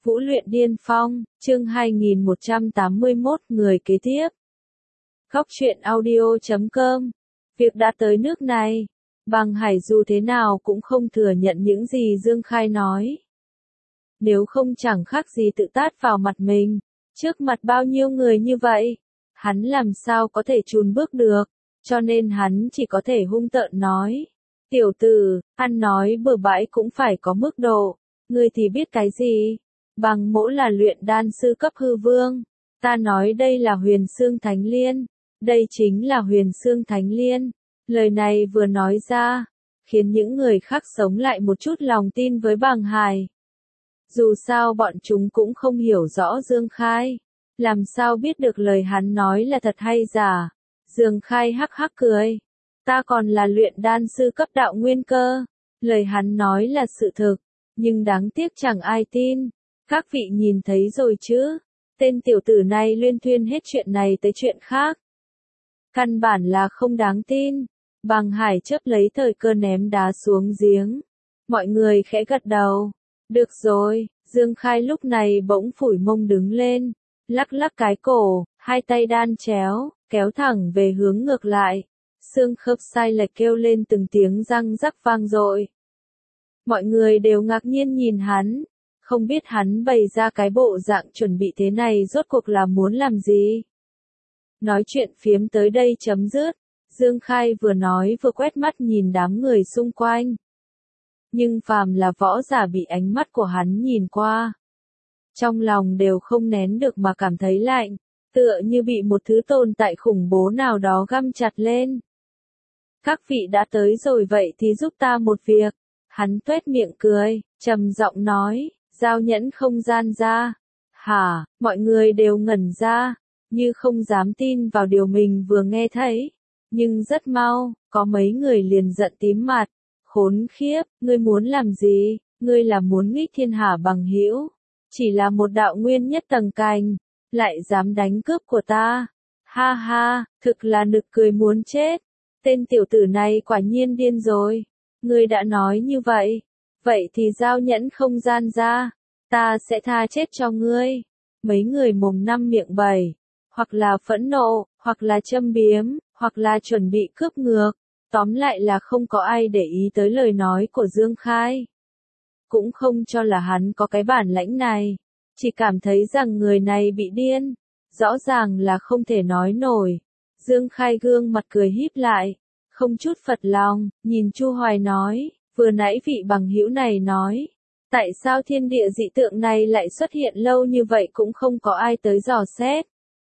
Vũ luyện điên phong, chương 2181, người kế tiếp. Góc truyện audio.com. Việc đã tới nước này, Bằng Hải dù thế nào cũng không thừa nhận những gì Dương Khai nói. Nếu không chẳng khác gì tự tát vào mặt mình, trước mặt bao nhiêu người như vậy, hắn làm sao có thể chùn bước được, cho nên hắn chỉ có thể hung tợn nói. Tiểu tử, ăn nói bừa bãi cũng phải có mức độ, ngươi thì biết cái gì? Bằng mỗ là luyện đan sư cấp hư vương, ta nói đây là Huyền Xương Thánh Liên, đây chính là Huyền Xương Thánh Liên. Lời này vừa nói ra, khiến những người khác sống lại một chút lòng tin với Bằng Hải. Dù sao bọn chúng cũng không hiểu rõ Dương Khai, làm sao biết được lời hắn nói là thật hay giả. Dương Khai hắc hắc cười, ta còn là luyện đan sư cấp đạo nguyên cơ, lời hắn nói là sự thực, nhưng đáng tiếc chẳng ai tin. Các vị nhìn thấy rồi chứ, tên tiểu tử này luyên thuyên hết chuyện này tới chuyện khác. Căn bản là không đáng tin. Bằng Hải chớp lấy thời cơ ném đá xuống giếng. Mọi người khẽ gật đầu. Được rồi, Dương Khai lúc này bỗng phủi mông đứng lên, lắc lắc cái cổ, hai tay đan chéo, kéo thẳng về hướng ngược lại. Xương khớp sai lệch kêu lên từng tiếng răng rắc vang dội. Mọi người đều ngạc nhiên nhìn hắn, không biết hắn bày ra cái bộ dạng chuẩn bị thế này rốt cuộc là muốn làm gì. Nói chuyện phiếm tới đây chấm dứt, Dương Khai vừa nói vừa quét mắt nhìn đám người xung quanh. Nhưng phàm là võ giả bị ánh mắt của hắn nhìn qua, trong lòng đều không nén được mà cảm thấy lạnh, tựa như bị một thứ tồn tại khủng bố nào đó găm chặt lên. Các vị đã tới rồi vậy thì giúp ta một việc. Hắn tuét miệng cười, trầm giọng nói, giao nhẫn không gian ra. Hả, mọi người đều ngẩn ra, như không dám tin vào điều mình vừa nghe thấy. Nhưng rất mau, có mấy người liền giận tím mặt. Khốn khiếp, ngươi muốn làm gì? Ngươi là muốn nghịch thiên hạ Bằng hữu? Chỉ là một đạo nguyên nhất tầng cành, lại dám đánh cướp của ta. Ha ha, thực là nực cười muốn chết. Tên tiểu tử này quả nhiên điên rồi. Ngươi đã nói như vậy, vậy thì giao nhẫn không gian ra, ta sẽ tha chết cho ngươi. Mấy người mồm năm miệng bảy, hoặc là phẫn nộ, hoặc là châm biếm, hoặc là chuẩn bị cướp ngược, tóm lại là không có ai để ý tới lời nói của Dương Khai. Cũng không cho là hắn có cái bản lãnh này, chỉ cảm thấy rằng người này bị điên, rõ ràng là không thể nói nổi. Dương Khai gương mặt cười híp lại, không chút phật lòng, nhìn Chu Hoài nói, vừa nãy vị bằng hữu này nói, tại sao thiên địa dị tượng này lại xuất hiện lâu như vậy cũng không có ai tới dò xét.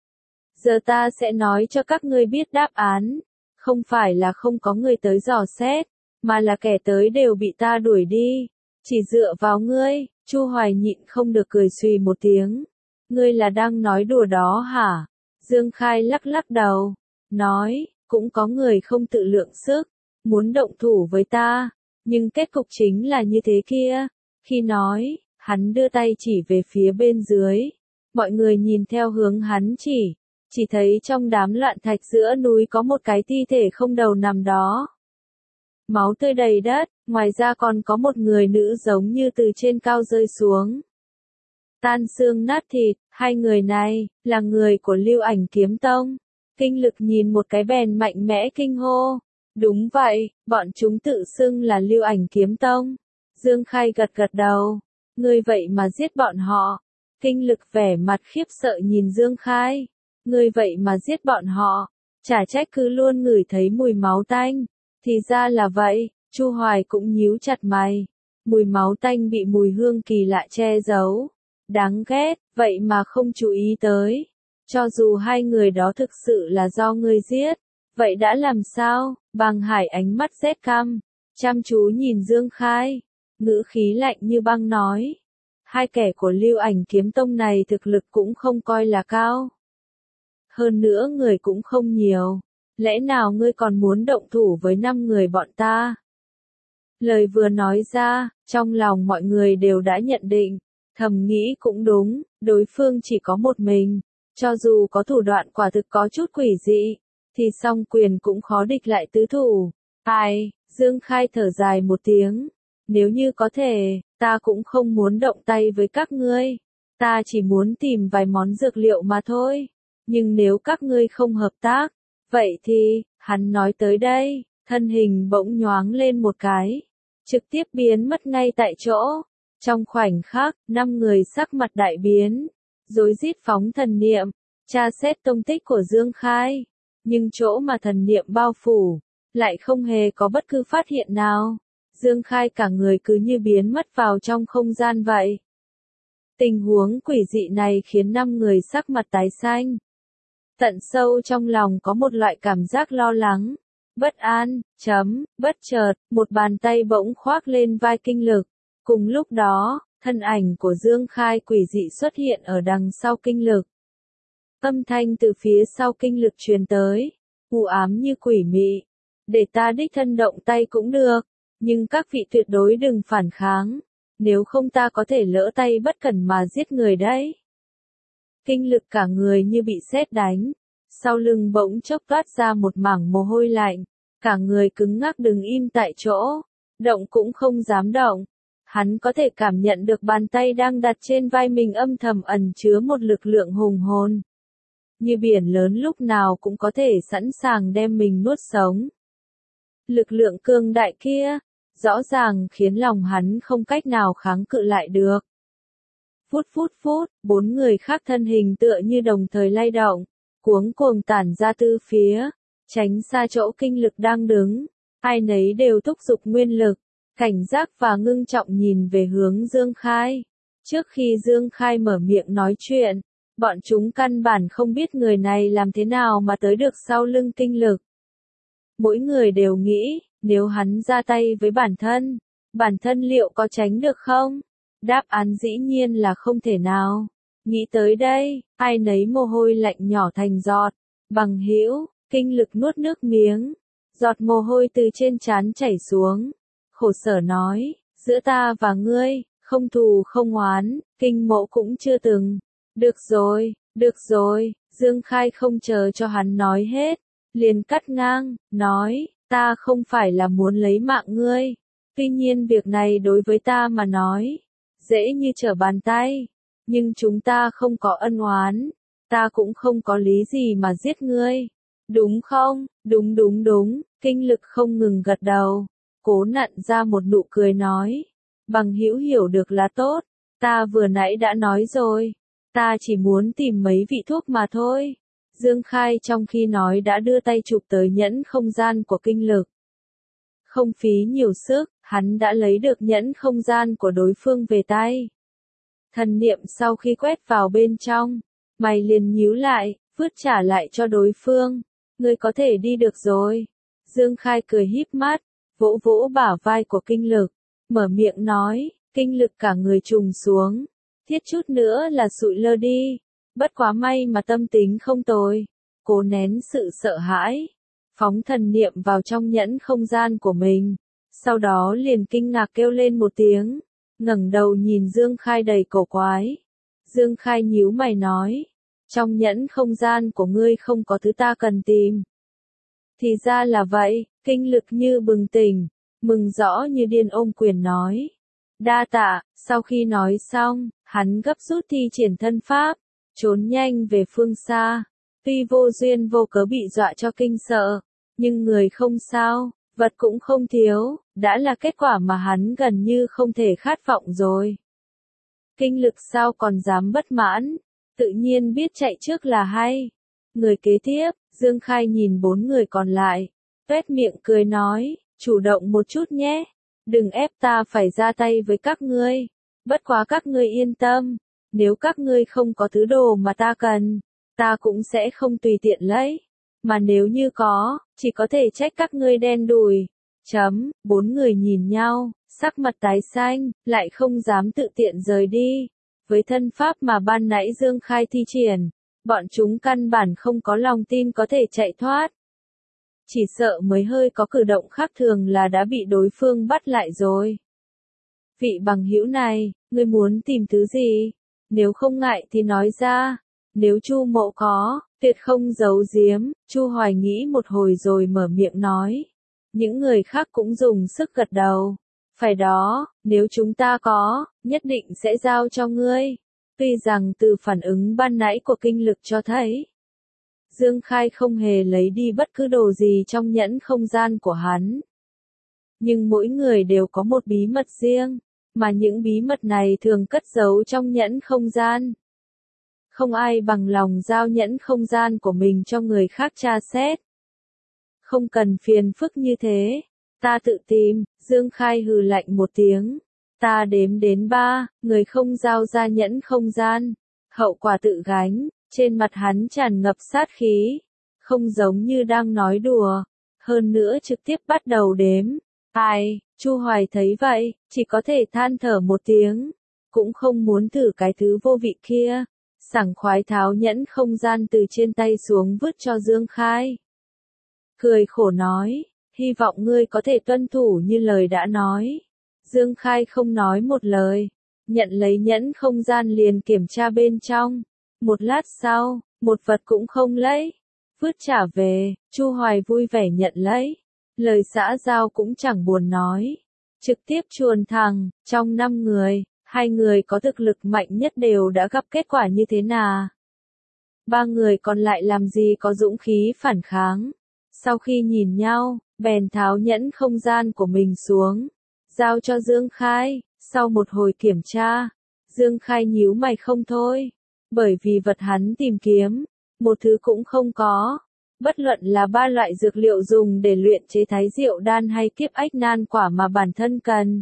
Giờ ta sẽ nói cho các ngươi biết đáp án, không phải là không có người tới dò xét, mà là kẻ tới đều bị ta đuổi đi, chỉ dựa vào ngươi. Chu Hoài nhịn không được cười xùy một tiếng, ngươi là đang nói đùa đó hả? Dương Khai lắc lắc đầu, nói, cũng có người không tự lượng sức, muốn động thủ với ta, nhưng kết cục chính là như thế kia. Khi nói, hắn đưa tay chỉ về phía bên dưới, mọi người nhìn theo hướng hắn chỉ thấy trong đám loạn thạch giữa núi có một cái thi thể không đầu nằm đó. Máu tươi đầy đất, ngoài ra còn có một người nữ giống như từ trên cao rơi xuống. Tan xương nát thịt, hai người này, là người của Lưu Ảnh Kiếm Tông. Kinh Lực nhìn một cái bèn mạnh mẽ kinh hô. Đúng vậy, bọn chúng tự xưng là Lưu Ảnh Kiếm Tông. Dương Khai gật gật đầu. Ngươi vậy mà giết bọn họ. Kinh Lực vẻ mặt khiếp sợ nhìn Dương Khai. Ngươi vậy mà giết bọn họ. Chả trách cứ luôn ngửi thấy mùi máu tanh. Thì ra là vậy, Chu Hoài cũng nhíu chặt mày. Mùi máu tanh bị mùi hương kỳ lạ che giấu. Đáng ghét, vậy mà không chú ý tới. Cho dù hai người đó thực sự là do ngươi giết, vậy đã làm sao? Bằng Hải ánh mắt rét căm, chăm chú nhìn Dương Khai, ngữ khí lạnh như băng nói. Hai kẻ của Lưu Ảnh Kiếm Tông này thực lực cũng không coi là cao. Hơn nữa người cũng không nhiều, lẽ nào ngươi còn muốn động thủ với 5 người bọn ta? Lời vừa nói ra, trong lòng mọi người đều đã nhận định, thầm nghĩ cũng đúng, đối phương chỉ có một mình. Cho dù có thủ đoạn quả thực có chút quỷ dị, thì song quyền cũng khó địch lại tứ thủ. Ai, Dương Khai thở dài một tiếng. Nếu như có thể, ta cũng không muốn động tay với các ngươi. Ta chỉ muốn tìm vài món dược liệu mà thôi. Nhưng nếu các ngươi không hợp tác, vậy thì, hắn nói tới đây, thân hình bỗng nhoáng lên một cái, trực tiếp biến mất ngay tại chỗ. Trong khoảnh khắc, 5 người sắc mặt đại biến, rối rít phóng thần niệm, tra xét tung tích của Dương Khai. Nhưng chỗ mà thần niệm bao phủ, lại không hề có bất cứ phát hiện nào. Dương Khai cả người cứ như biến mất vào trong không gian vậy. Tình huống quỷ dị này khiến 5 người sắc mặt tái xanh. Tận sâu trong lòng có một loại cảm giác lo lắng, bất an, bất chợt, một bàn tay bỗng khoác lên vai Kinh Lực. Cùng lúc đó, thân ảnh của Dương Khai quỷ dị xuất hiện ở đằng sau Kinh Lực. Âm thanh từ phía sau Kinh Lực truyền tới, u ám như quỷ mị. Để ta đích thân động tay cũng được, nhưng các vị tuyệt đối đừng phản kháng, nếu không ta có thể lỡ tay bất cẩn mà giết người đấy. Kinh Lực cả người như bị sét đánh, sau lưng bỗng chốc toát ra một mảng mồ hôi lạnh, cả người cứng ngắc đứng im tại chỗ, động cũng không dám động. Hắn có thể cảm nhận được bàn tay đang đặt trên vai mình âm thầm ẩn chứa một lực lượng hùng hồn. Như biển lớn lúc nào cũng có thể sẵn sàng đem mình nuốt sống. Lực lượng cường đại kia, rõ ràng khiến lòng hắn không cách nào kháng cự lại được. Phút, 4 người khác thân hình tựa như đồng thời lay động, cuống cuồng tản ra tứ phía, tránh xa chỗ Kinh Lực đang đứng. Ai nấy đều thúc giục nguyên lực, cảnh giác và ngưng trọng nhìn về hướng Dương Khai. Trước khi Dương Khai mở miệng nói chuyện, bọn chúng căn bản không biết người này làm thế nào mà tới được sau lưng Kinh Lực. Mỗi người đều nghĩ, nếu hắn ra tay với bản thân liệu có tránh được không? Đáp án dĩ nhiên là không thể nào. Nghĩ tới đây, ai nấy mồ hôi lạnh nhỏ thành giọt. Bằng hữu, Kinh Lực nuốt nước miếng, giọt mồ hôi từ trên trán chảy xuống. Khổ sở nói, giữa ta và ngươi, không thù không oán, Kinh mộ cũng chưa từng. Được rồi, Dương Khai không chờ cho hắn nói hết, liền cắt ngang, nói, ta không phải là muốn lấy mạng ngươi. Tuy nhiên việc này đối với ta mà nói, dễ như trở bàn tay. Nhưng chúng ta không có ân oán, ta cũng không có lý gì mà giết ngươi. Đúng không? Đúng, Kinh Lực không ngừng gật đầu, cố nặn ra một nụ cười nói. Bằng hữu hiểu được là tốt, ta vừa nãy đã nói rồi, ta chỉ muốn tìm mấy vị thuốc mà thôi. Dương Khai trong khi nói đã đưa tay chụp tới nhẫn không gian của Kinh Lực. Không phí nhiều sức, hắn đã lấy được nhẫn không gian của đối phương về tay. Thần niệm sau khi quét vào bên trong, mày liền nhíu lại, vứt trả lại cho đối phương. Ngươi có thể đi được rồi. Dương Khai cười híp mắt, vỗ vỗ bả vai của Kinh Lực, mở miệng nói. Kinh Lực cả người trùng xuống, thiết chút nữa là sụi lơ đi. Bất quá may mà tâm tính không tồi, cố nén sự sợ hãi, phóng thần niệm vào trong nhẫn không gian của mình. Sau đó liền kinh ngạc kêu lên một tiếng, ngẩng đầu nhìn Dương Khai đầy cổ quái. Dương Khai nhíu mày nói, trong nhẫn không gian của ngươi không có thứ ta cần tìm. Thì ra là vậy, Kinh Lực như bừng tỉnh, mừng rõ như điên ôm quyền nói. Đa tạ. Sau khi nói xong, hắn gấp rút thi triển thân pháp, trốn nhanh về phương xa. Tuy vô duyên vô cớ bị dọa cho kinh sợ, nhưng người không sao, vật cũng không thiếu, đã là kết quả mà hắn gần như không thể khát vọng rồi. Kinh Lực sao còn dám bất mãn, tự nhiên biết chạy trước là hay. Người kế tiếp, Dương Khai nhìn 4 người còn lại, tuét miệng cười nói, chủ động một chút nhé, đừng ép ta phải ra tay với các ngươi. Bất quá các ngươi yên tâm, nếu các ngươi không có thứ đồ mà ta cần, ta cũng sẽ không tùy tiện lấy. Mà nếu như có, chỉ có thể trách các ngươi đen đủi. 4 người nhìn nhau, sắc mặt tái xanh, lại không dám tự tiện rời đi. Với thân pháp mà ban nãy Dương Khai thi triển, bọn chúng căn bản không có lòng tin có thể chạy thoát. Chỉ sợ mới hơi có cử động khác thường là đã bị đối phương bắt lại rồi. Vị bằng hữu này, ngươi muốn tìm thứ gì? Nếu không ngại thì nói ra. Nếu Chu Mộ có, tuyệt không giấu giếm. Chu Hoài nghĩ một hồi rồi mở miệng nói. Những người khác cũng dùng sức gật đầu. Phải đó, nếu chúng ta có, nhất định sẽ giao cho ngươi. Tuy rằng từ phản ứng ban nãy của kinh lực cho thấy, Dương Khai không hề lấy đi bất cứ đồ gì trong nhẫn không gian của hắn. Nhưng mỗi người đều có một bí mật riêng, mà những bí mật này thường cất giấu trong nhẫn không gian. Không ai bằng lòng giao nhẫn không gian của mình cho người khác tra xét. Không cần phiền phức như thế, ta tự tìm, Dương Khai hừ lạnh một tiếng. Ta đếm đến 3, người không giao ra nhẫn không gian, hậu quả tự gánh, trên mặt hắn tràn ngập sát khí, không giống như đang nói đùa, hơn nữa trực tiếp bắt đầu đếm. Ai, Chu Hoài thấy vậy, chỉ có thể than thở một tiếng, cũng không muốn thử cái thứ vô vị kia, sảng khoái tháo nhẫn không gian từ trên tay xuống vứt cho Dương Khai. Cười khổ nói, hy vọng ngươi có thể tuân thủ như lời đã nói. Dương Khai không nói một lời, nhận lấy nhẫn không gian liền kiểm tra bên trong. Một lát sau, một vật cũng không lấy, vứt trả về, Chu Hoài vui vẻ nhận lấy. Lời xã giao cũng chẳng buồn nói, trực tiếp chuồn thẳng, trong 5 người, 2 người có thực lực mạnh nhất đều đã gặp kết quả như thế nào. 3 người còn lại làm gì có dũng khí phản kháng. Sau khi nhìn nhau, bèn tháo nhẫn không gian của mình xuống, giao cho Dương Khai. Sau một hồi kiểm tra, Dương Khai nhíu mày không thôi, bởi vì vật hắn tìm kiếm, một thứ cũng không có. Bất luận là 3 loại dược liệu dùng để luyện chế thái diệu đan hay kiếp ách nan quả mà bản thân cần.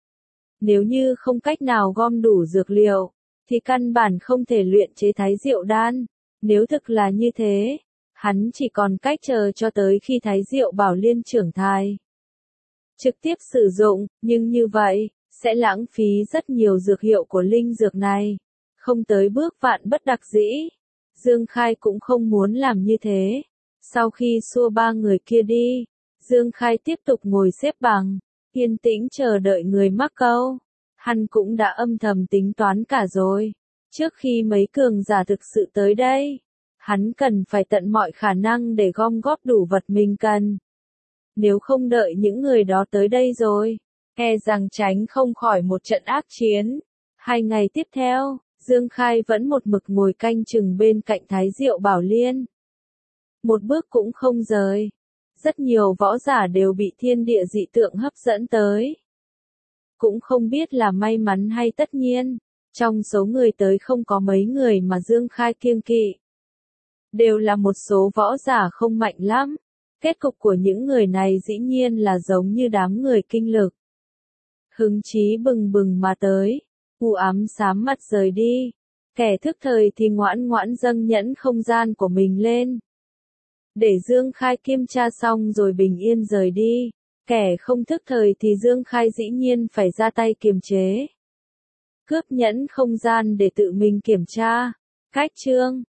Nếu như không cách nào gom đủ dược liệu, thì căn bản không thể luyện chế thái diệu đan. Nếu thực là như thế, hắn chỉ còn cách chờ cho tới khi thái diệu bảo liên trưởng thai. Trực tiếp sử dụng, nhưng như vậy, sẽ lãng phí rất nhiều dược hiệu của linh dược này. Không tới bước vạn bất đắc dĩ. Dương Khai cũng không muốn làm như thế. Sau khi xua 3 người kia đi, Dương Khai tiếp tục ngồi xếp bằng, yên tĩnh chờ đợi người mắc câu. Hắn cũng đã âm thầm tính toán cả rồi. Trước khi mấy cường giả thực sự tới đây, hắn cần phải tận mọi khả năng để gom góp đủ vật mình cần. Nếu không đợi những người đó tới đây rồi, e rằng tránh không khỏi một trận ác chiến. 2 ngày tiếp theo, Dương Khai vẫn một mực ngồi canh chừng bên cạnh Thái Diệu Bảo Liên. Một bước cũng không rời. Rất nhiều võ giả đều bị thiên địa dị tượng hấp dẫn tới. Cũng không biết là may mắn hay tất nhiên, trong số người tới không có mấy người mà Dương Khai kiêng kỵ. Đều là một số võ giả không mạnh lắm. Kết cục của những người này dĩ nhiên là giống như đám người kinh lực. Hứng chí bừng bừng mà tới, u ám xám mặt rời đi. Kẻ thức thời thì ngoãn ngoãn dâng nhẫn không gian của mình lên. Để Dương Khai kiểm tra xong rồi bình yên rời đi. Kẻ không thức thời thì Dương Khai dĩ nhiên phải ra tay kiềm chế. Cướp nhẫn không gian để tự mình kiểm tra. Cách chương